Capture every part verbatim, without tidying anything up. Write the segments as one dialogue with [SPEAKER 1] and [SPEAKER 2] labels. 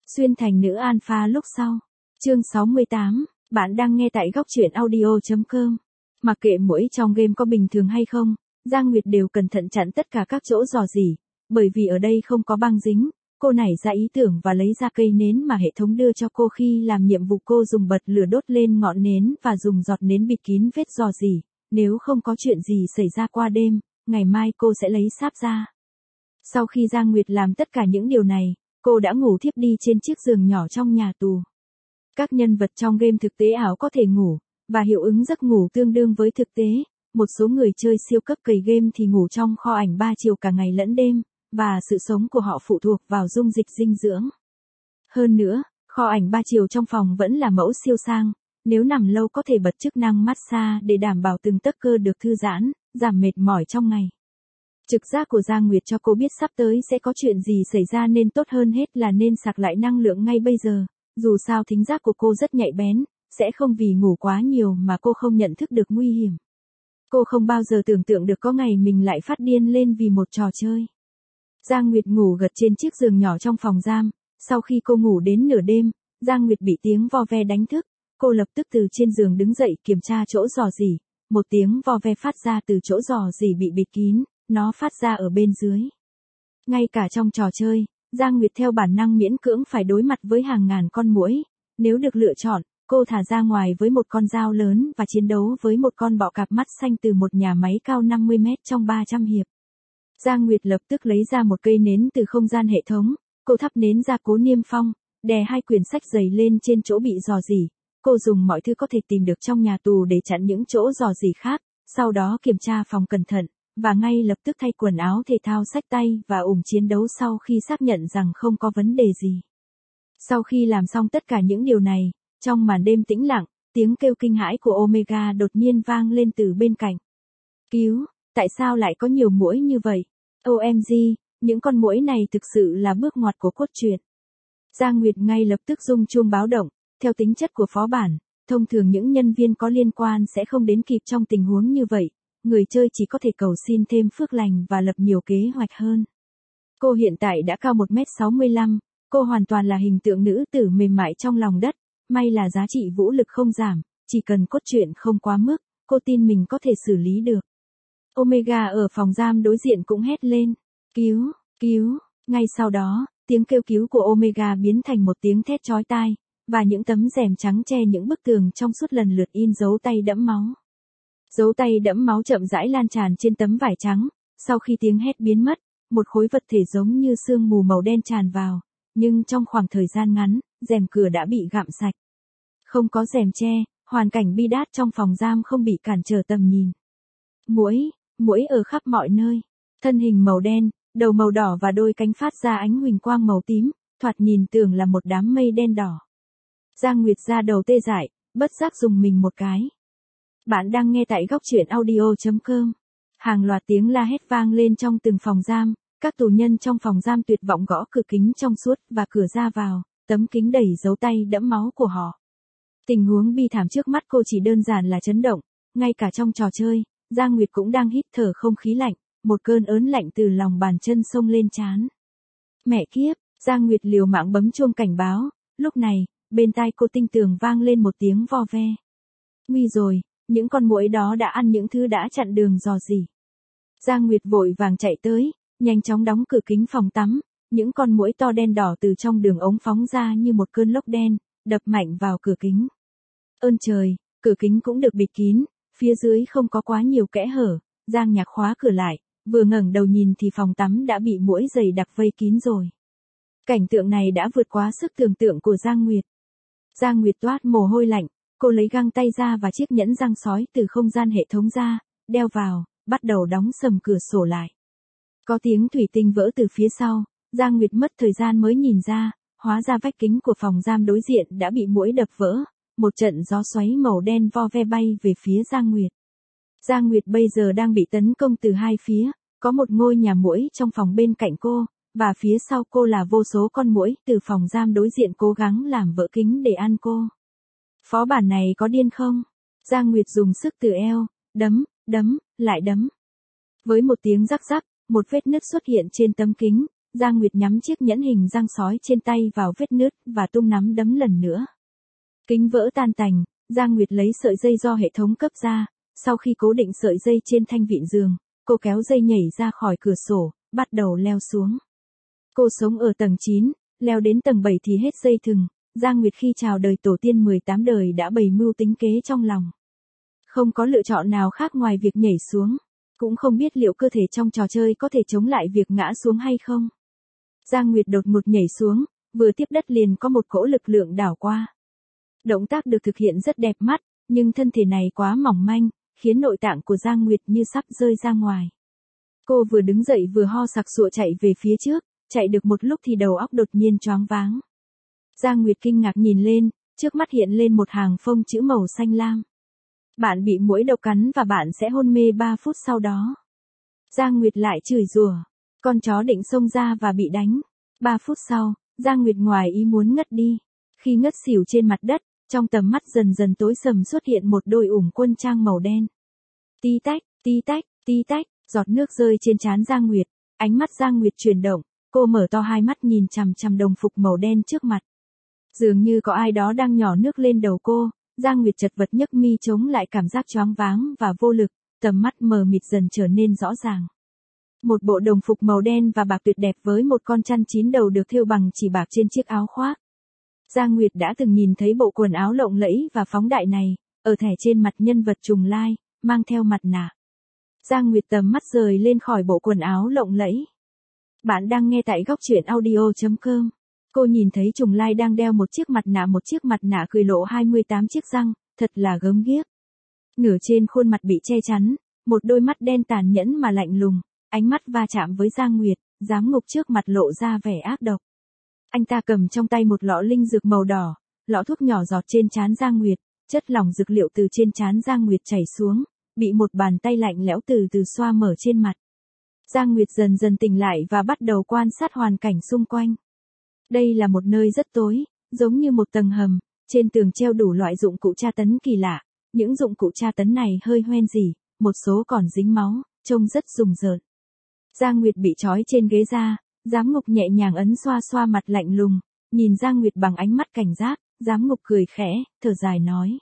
[SPEAKER 1] Xuyên thành nữ alpha lúc sau. Chương sáu mươi tám, bạn đang nghe tại góc truyện audio.com. Mặc kệ muỗi trong game có bình thường hay không, Giang Nguyệt đều cẩn thận chặn tất cả các chỗ rò rỉ, bởi vì ở đây không có băng dính. Cô nảy ra ý tưởng và lấy ra cây nến mà hệ thống đưa cho cô khi làm nhiệm vụ. Cô dùng bật lửa đốt lên ngọn nến và dùng giọt nến bịt kín vết rò rỉ. Nếu không có chuyện gì xảy ra qua đêm, ngày mai cô sẽ lấy sáp ra. Sau khi Giang Nguyệt làm tất cả những điều này, cô đã ngủ thiếp đi trên chiếc giường nhỏ trong nhà tù. Các nhân vật trong game thực tế ảo có thể ngủ, và hiệu ứng giấc ngủ tương đương với thực tế. Một số người chơi siêu cấp cày game thì ngủ trong kho ảnh ba chiều cả ngày lẫn đêm, và sự sống của họ phụ thuộc vào dung dịch dinh dưỡng. Hơn nữa, kho ảnh ba chiều trong phòng vẫn là mẫu siêu sang, nếu nằm lâu có thể bật chức năng massage để đảm bảo từng tấc cơ được thư giãn, giảm mệt mỏi trong ngày. Trực giác của Giang Nguyệt cho cô biết sắp tới sẽ có chuyện gì xảy ra nên tốt hơn hết là nên sạc lại năng lượng ngay bây giờ. Dù sao thính giác của cô rất nhạy bén, sẽ không vì ngủ quá nhiều mà cô không nhận thức được nguy hiểm. Cô không bao giờ tưởng tượng được có ngày mình lại phát điên lên vì một trò chơi. Giang Nguyệt ngủ gật trên chiếc giường nhỏ trong phòng giam. Sau khi cô ngủ đến nửa đêm, Giang Nguyệt bị tiếng vo ve đánh thức. Cô lập tức từ trên giường đứng dậy kiểm tra chỗ rò rỉ. Một tiếng vo ve phát ra từ chỗ rò rỉ bị bịt kín, nó phát ra ở bên dưới. Ngay cả trong trò chơi, Giang Nguyệt theo bản năng miễn cưỡng phải đối mặt với hàng ngàn con muỗi. Nếu được lựa chọn, cô thả ra ngoài với một con dao lớn và chiến đấu với một con bọ cạp mắt xanh từ một nhà máy cao năm mươi mét trong ba trăm hiệp. Giang Nguyệt lập tức lấy ra một cây nến từ không gian hệ thống, cô thắp nến ra cố niêm phong, đè hai quyển sách dày lên trên chỗ bị rò rỉ. Cô dùng mọi thứ có thể tìm được trong nhà tù để chặn những chỗ rò rỉ khác, sau đó kiểm tra phòng cẩn thận, và ngay lập tức thay quần áo thể thao xách tay và ủng chiến đấu sau khi xác nhận rằng không có vấn đề gì. Sau khi làm xong tất cả những điều này, trong màn đêm tĩnh lặng, tiếng kêu kinh hãi của Omega đột nhiên vang lên từ bên cạnh. Cứu, tại sao lại có nhiều muỗi như vậy? ô em giê, những con muỗi này thực sự là bước ngoặt của cốt truyện. Giang Nguyệt ngay lập tức rung chuông báo động, theo tính chất của phó bản, thông thường những nhân viên có liên quan sẽ không đến kịp trong tình huống như vậy, người chơi chỉ có thể cầu xin thêm phước lành và lập nhiều kế hoạch hơn. Cô hiện tại đã cao một mét sáu mươi lăm, cô hoàn toàn là hình tượng nữ tử mềm mại trong lòng đất, may là giá trị vũ lực không giảm, chỉ cần cốt truyện không quá mức, cô tin mình có thể xử lý được. Omega ở phòng giam đối diện cũng hét lên, cứu, cứu, ngay sau đó, tiếng kêu cứu của Omega biến thành một tiếng thét chói tai, và những tấm rèm trắng che những bức tường trong suốt lần lượt in dấu tay đẫm máu. Dấu tay đẫm máu chậm rãi lan tràn trên tấm vải trắng, sau khi tiếng hét biến mất, một khối vật thể giống như sương mù màu đen tràn vào, nhưng trong khoảng thời gian ngắn, rèm cửa đã bị gặm sạch. Không có rèm che, hoàn cảnh bi đát trong phòng giam không bị cản trở tầm nhìn. Muỗi, muỗi ở khắp mọi nơi, thân hình màu đen, đầu màu đỏ và đôi cánh phát ra ánh huỳnh quang màu tím, thoạt nhìn tưởng là một đám mây đen đỏ. Giang Nguyệt ra đầu tê dại, bất giác dùng mình một cái. Bạn đang nghe tại góc truyện audio.com. Hàng loạt tiếng la hét vang lên trong từng phòng giam, các tù nhân trong phòng giam tuyệt vọng gõ cửa kính trong suốt và cửa ra vào, tấm kính đầy dấu tay đẫm máu của họ. Tình huống bi thảm trước mắt cô chỉ đơn giản là chấn động, ngay cả trong trò chơi, Giang Nguyệt cũng đang hít thở không khí lạnh, một cơn ớn lạnh từ lòng bàn chân xông lên trán. Mẹ kiếp, Giang Nguyệt liều mạng bấm chuông cảnh báo, lúc này, bên tai cô tinh tường vang lên một tiếng vo ve. Nguy rồi, những con muỗi đó đã ăn những thứ đã chặn đường rò rỉ. Giang Nguyệt vội vàng chạy tới, nhanh chóng đóng cửa kính phòng tắm, những con muỗi to đen đỏ từ trong đường ống phóng ra như một cơn lốc đen, đập mạnh vào cửa kính. Ơn trời, cửa kính cũng được bịt kín, phía dưới không có quá nhiều kẽ hở, Giang Nhạc khóa cửa lại, vừa ngẩng đầu nhìn thì phòng tắm đã bị muỗi dày đặc vây kín rồi. Cảnh tượng này đã vượt quá sức tưởng tượng của Giang Nguyệt. Giang Nguyệt toát mồ hôi lạnh, cô lấy găng tay ra và chiếc nhẫn răng sói từ không gian hệ thống ra, đeo vào, bắt đầu đóng sầm cửa sổ lại. Có tiếng thủy tinh vỡ từ phía sau, Giang Nguyệt mất thời gian mới nhìn ra, hóa ra vách kính của phòng giam đối diện đã bị muỗi đập vỡ, một trận gió xoáy màu đen vo ve bay về phía Giang Nguyệt. Giang Nguyệt bây giờ đang bị tấn công từ hai phía, có một ngôi nhà muỗi trong phòng bên cạnh cô, và phía sau cô là vô số con muỗi từ phòng giam đối diện cố gắng làm vỡ kính để ăn cô. Phó bản này có điên không? Giang Nguyệt dùng sức từ eo, đấm, đấm, lại đấm. Với một tiếng rắc rắc, một vết nứt xuất hiện trên tấm kính, Giang Nguyệt nhắm chiếc nhẫn hình răng sói trên tay vào vết nứt và tung nắm đấm lần nữa. Kính vỡ tan tành, Giang Nguyệt lấy sợi dây do hệ thống cấp ra, sau khi cố định sợi dây trên thanh vịn giường, cô kéo dây nhảy ra khỏi cửa sổ, bắt đầu leo xuống. Cô sống ở tầng chín, leo đến tầng bảy thì hết dây thừng. Giang Nguyệt khi chào đời tổ tiên mười tám đời đã bày mưu tính kế trong lòng. Không có lựa chọn nào khác ngoài việc nhảy xuống, cũng không biết liệu cơ thể trong trò chơi có thể chống lại việc ngã xuống hay không. Giang Nguyệt đột ngột nhảy xuống, vừa tiếp đất liền có một cỗ lực lượng đảo qua. Động tác được thực hiện rất đẹp mắt, nhưng thân thể này quá mỏng manh, khiến nội tạng của Giang Nguyệt như sắp rơi ra ngoài. Cô vừa đứng dậy vừa ho sặc sụa chạy về phía trước, chạy được một lúc thì đầu óc đột nhiên choáng váng. Giang Nguyệt kinh ngạc nhìn lên, trước mắt hiện lên một hàng phông chữ màu xanh lam. Bạn bị muỗi độc cắn và bạn sẽ hôn mê ba phút sau đó. Giang Nguyệt lại chửi rủa, con chó định xông ra và bị đánh. ba phút sau, Giang Nguyệt ngoài ý muốn ngất đi. Khi ngất xỉu trên mặt đất, trong tầm mắt dần dần tối sầm xuất hiện một đôi ủng quân trang màu đen. Tí tách, tí tách, tí tách, giọt nước rơi trên trán Giang Nguyệt, ánh mắt Giang Nguyệt chuyển động, cô mở to hai mắt nhìn chằm chằm đồng phục màu đen trước mặt. Dường như có ai đó đang nhỏ nước lên đầu cô, Giang Nguyệt chật vật nhấc mi chống lại cảm giác choáng váng và vô lực, tầm mắt mờ mịt dần trở nên rõ ràng. Một bộ đồng phục màu đen và bạc tuyệt đẹp với một con chăn chín đầu được thêu bằng chỉ bạc trên chiếc áo khoác. Giang Nguyệt đã từng nhìn thấy bộ quần áo lộng lẫy và phóng đại này, ở thẻ trên mặt nhân vật Trùng Lai, mang theo mặt nạ. Giang Nguyệt tầm mắt rời lên khỏi bộ quần áo lộng lẫy. Bạn đang nghe tại góc truyện audio chấm com. Cô nhìn thấy Trùng Lai đang đeo một chiếc mặt nạ một chiếc mặt nạ cười lộ hai mươi tám chiếc răng, thật là gớm ghiếc. Nửa trên khuôn mặt bị che chắn, một đôi mắt đen tàn nhẫn mà lạnh lùng, ánh mắt va chạm với Giang Nguyệt, giám ngục trước mặt lộ ra vẻ ác độc. Anh ta cầm trong tay một lọ linh dược màu đỏ, lọ thuốc nhỏ giọt trên trán Giang Nguyệt, chất lỏng dược liệu từ trên trán Giang Nguyệt chảy xuống, bị một bàn tay lạnh lẽo từ từ xoa mở trên mặt. Giang Nguyệt dần dần tỉnh lại và bắt đầu quan sát hoàn cảnh xung quanh. Đây là một nơi rất tối, giống như một tầng hầm, trên tường treo đủ loại dụng cụ tra tấn kỳ lạ, những dụng cụ tra tấn này hơi hoen rỉ, một số còn dính máu, trông rất rùng rợn. Giang Nguyệt bị trói trên ghế da, giám ngục nhẹ nhàng ấn xoa xoa mặt lạnh lùng, nhìn Giang Nguyệt bằng ánh mắt cảnh giác, giám ngục cười khẽ, thở dài nói.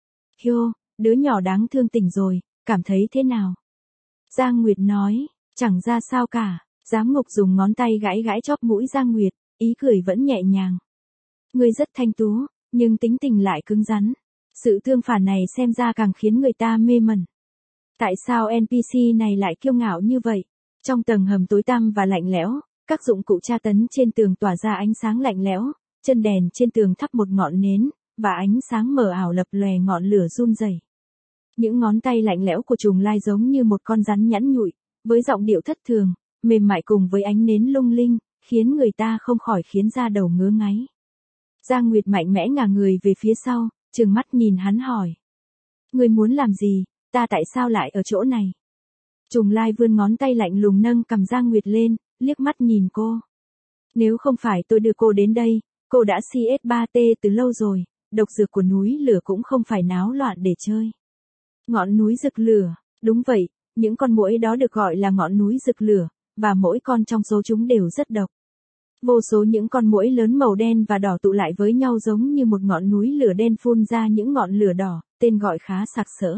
[SPEAKER 1] Hiô, đứa nhỏ đáng thương tỉnh rồi, cảm thấy thế nào? Giang Nguyệt nói, chẳng ra sao cả, giám ngục dùng ngón tay gãi gãi chóp mũi Giang Nguyệt, ý cười vẫn nhẹ nhàng. Ngươi rất thanh tú, nhưng tính tình lại cứng rắn. Sự tương phản này xem ra càng khiến người ta mê mẩn. Tại sao en pê xê này lại kiêu ngạo như vậy? Trong tầng hầm tối tăm và lạnh lẽo, các dụng cụ tra tấn trên tường tỏa ra ánh sáng lạnh lẽo, chân đèn trên tường thắp một ngọn nến, và ánh sáng mờ ảo lập lòe ngọn lửa run rẩy. Những ngón tay lạnh lẽo của Trùng Lai giống như một con rắn nhẵn nhụi, với giọng điệu thất thường, mềm mại cùng với ánh nến lung linh, khiến người ta không khỏi khiến da đầu ngứa ngáy. Giang Nguyệt mạnh mẽ ngả người về phía sau, trừng mắt nhìn hắn hỏi. Ngươi muốn làm gì, ta tại sao lại ở chỗ này? Trùng Lai vươn ngón tay lạnh lùng nâng cầm Giang Nguyệt lên, liếc mắt nhìn cô. Nếu không phải tôi đưa cô đến đây, cô đã xê ét ba tê từ lâu rồi, độc dược của núi lửa cũng không phải náo loạn để chơi. Ngọn núi rực lửa, đúng vậy, những con muỗi đó được gọi là ngọn núi rực lửa, và mỗi con trong số chúng đều rất độc. Vô số những con muỗi lớn màu đen và đỏ tụ lại với nhau giống như một ngọn núi lửa đen phun ra những ngọn lửa đỏ, tên gọi khá sặc sỡ.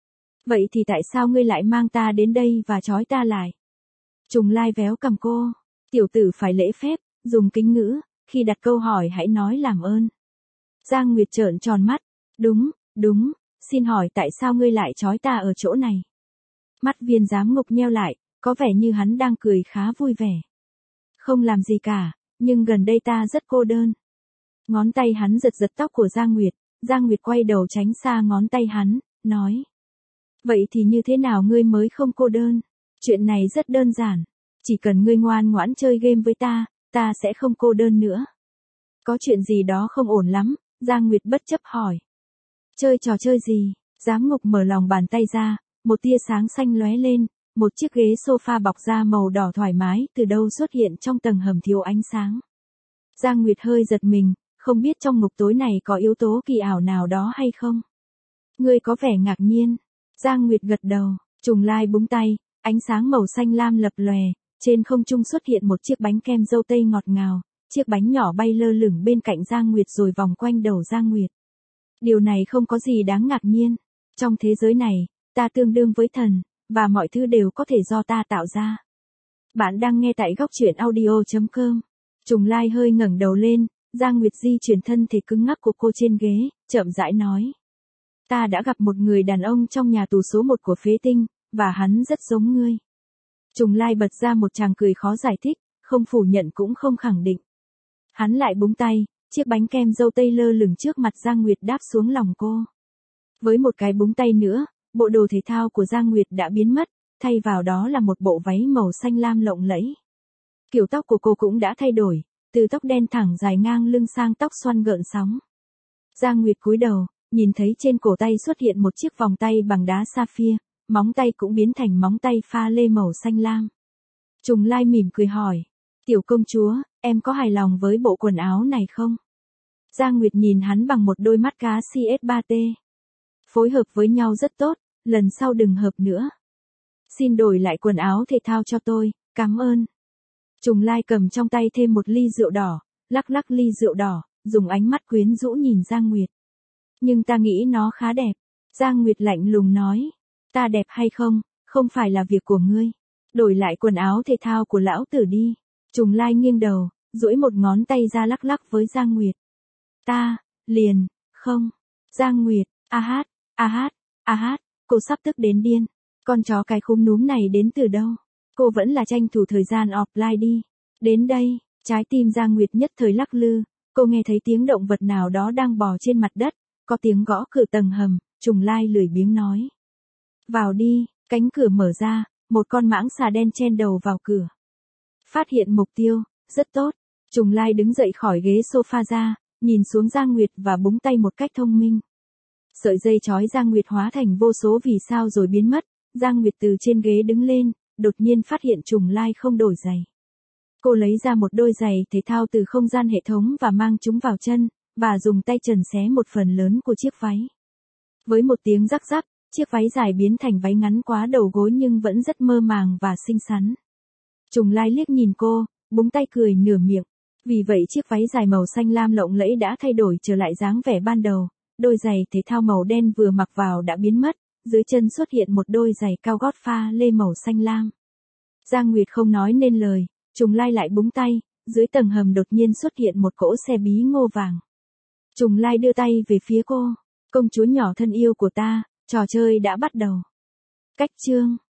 [SPEAKER 1] Vậy thì tại sao ngươi lại mang ta đến đây và trói ta lại? Trùng Lai véo cầm cô. Tiểu tử phải lễ phép, dùng kính ngữ, khi đặt câu hỏi hãy nói làm ơn. Giang Nguyệt trợn tròn mắt. Đúng, đúng, xin hỏi tại sao ngươi lại trói ta ở chỗ này? Mắt viên giám ngục nheo lại, có vẻ như hắn đang cười khá vui vẻ. Không làm gì cả, nhưng gần đây ta rất cô đơn. Ngón tay hắn giật giật tóc của Giang Nguyệt, Giang Nguyệt quay đầu tránh xa ngón tay hắn, nói. Vậy thì như thế nào ngươi mới không cô đơn? Chuyện này rất đơn giản. Chỉ cần ngươi ngoan ngoãn chơi game với ta, ta sẽ không cô đơn nữa. Có chuyện gì đó không ổn lắm, Giang Nguyệt bất chấp hỏi. Chơi trò chơi gì? Giám ngục mở lòng bàn tay ra, một tia sáng xanh lóe lên, một chiếc ghế sofa bọc da màu đỏ thoải mái từ đâu xuất hiện trong tầng hầm thiếu ánh sáng. Giang Nguyệt hơi giật mình, không biết trong ngục tối này có yếu tố kỳ ảo nào đó hay không? Ngươi có vẻ ngạc nhiên. Giang Nguyệt gật đầu, Trùng Lai búng tay, ánh sáng màu xanh lam lập lòe, Trên không trung xuất hiện một chiếc bánh kem dâu tây ngọt ngào, chiếc bánh nhỏ bay lơ lửng bên cạnh Giang Nguyệt rồi vòng quanh đầu Giang Nguyệt. Điều này không có gì đáng ngạc nhiên. Trong thế giới này, ta tương đương với thần, và mọi thứ đều có thể do ta tạo ra. Bạn đang nghe tại góc truyện audio chấm com. Trùng Lai hơi ngẩng đầu lên, Giang Nguyệt di chuyển thân thể cứng ngắc của cô trên ghế, chậm rãi nói. Ta đã gặp một người đàn ông trong nhà tù số một của phế tinh, và hắn rất giống ngươi. Trùng Lai bật ra một tràng cười khó giải thích, không phủ nhận cũng không khẳng định. Hắn lại búng tay, chiếc bánh kem dâu tây lơ lửng trước mặt Giang Nguyệt đáp xuống lòng cô. Với một cái búng tay nữa, bộ đồ thể thao của Giang Nguyệt đã biến mất, thay vào đó là một bộ váy màu xanh lam lộng lẫy. Kiểu tóc của cô cũng đã thay đổi, từ tóc đen thẳng dài ngang lưng sang tóc xoăn gợn sóng. Giang Nguyệt cúi đầu, nhìn thấy trên cổ tay xuất hiện một chiếc vòng tay bằng đá sapphire, móng tay cũng biến thành móng tay pha lê màu xanh lam. Trùng Lai mỉm cười hỏi, tiểu công chúa, em có hài lòng với bộ quần áo này không? Giang Nguyệt nhìn hắn bằng một đôi mắt cá xê ét ba T. Phối hợp với nhau rất tốt, lần sau đừng hợp nữa. Xin đổi lại quần áo thể thao cho tôi, cảm ơn. Trùng Lai cầm trong tay thêm một ly rượu đỏ, lắc lắc ly rượu đỏ, dùng ánh mắt quyến rũ nhìn Giang Nguyệt. Nhưng ta nghĩ nó khá đẹp. Giang Nguyệt lạnh lùng nói. Ta đẹp hay không, không phải là việc của ngươi. Đổi lại quần áo thể thao của lão tử đi. Trùng Lai nghiêng đầu, duỗi một ngón tay ra lắc lắc với Giang Nguyệt. Ta, liền, không. Giang Nguyệt, a hát, a hát, a hát, cô sắp tức đến điên. Con chó cái khúm núm này đến từ đâu? Cô vẫn là tranh thủ thời gian offline đi. Đến đây, trái tim Giang Nguyệt nhất thời lắc lư, cô nghe thấy tiếng động vật nào đó đang bò trên mặt đất, có tiếng gõ cửa tầng hầm, Trùng Lai lười biếng nói. Vào đi, cánh cửa mở ra, một con mãng xà đen chen đầu vào cửa. Phát hiện mục tiêu, rất tốt. Trùng Lai đứng dậy khỏi ghế sofa ra, nhìn xuống Giang Nguyệt và búng tay một cách thông minh. Sợi dây trói Giang Nguyệt hóa thành vô số vì sao rồi biến mất, Giang Nguyệt từ trên ghế đứng lên, đột nhiên phát hiện Trùng Lai không đổi giày. Cô lấy ra một đôi giày thể thao từ không gian hệ thống và mang chúng vào chân, và dùng tay trần xé một phần lớn của chiếc váy. Với một tiếng rắc rắc, chiếc váy dài biến thành váy ngắn quá đầu gối nhưng vẫn rất mơ màng và xinh xắn. Trùng Lai liếc nhìn cô, búng tay cười nửa miệng. Vì vậy chiếc váy dài màu xanh lam lộng lẫy đã thay đổi trở lại dáng vẻ ban đầu, đôi giày thể thao màu đen vừa mặc vào đã biến mất, dưới chân xuất hiện một đôi giày cao gót pha lê màu xanh lam. Giang Nguyệt không nói nên lời, Trùng Lai lại búng tay, dưới tầng hầm đột nhiên xuất hiện một cỗ xe bí ngô vàng. Trùng Lai đưa tay về phía cô, công chúa nhỏ thân yêu của ta, trò chơi đã bắt đầu. Cách chương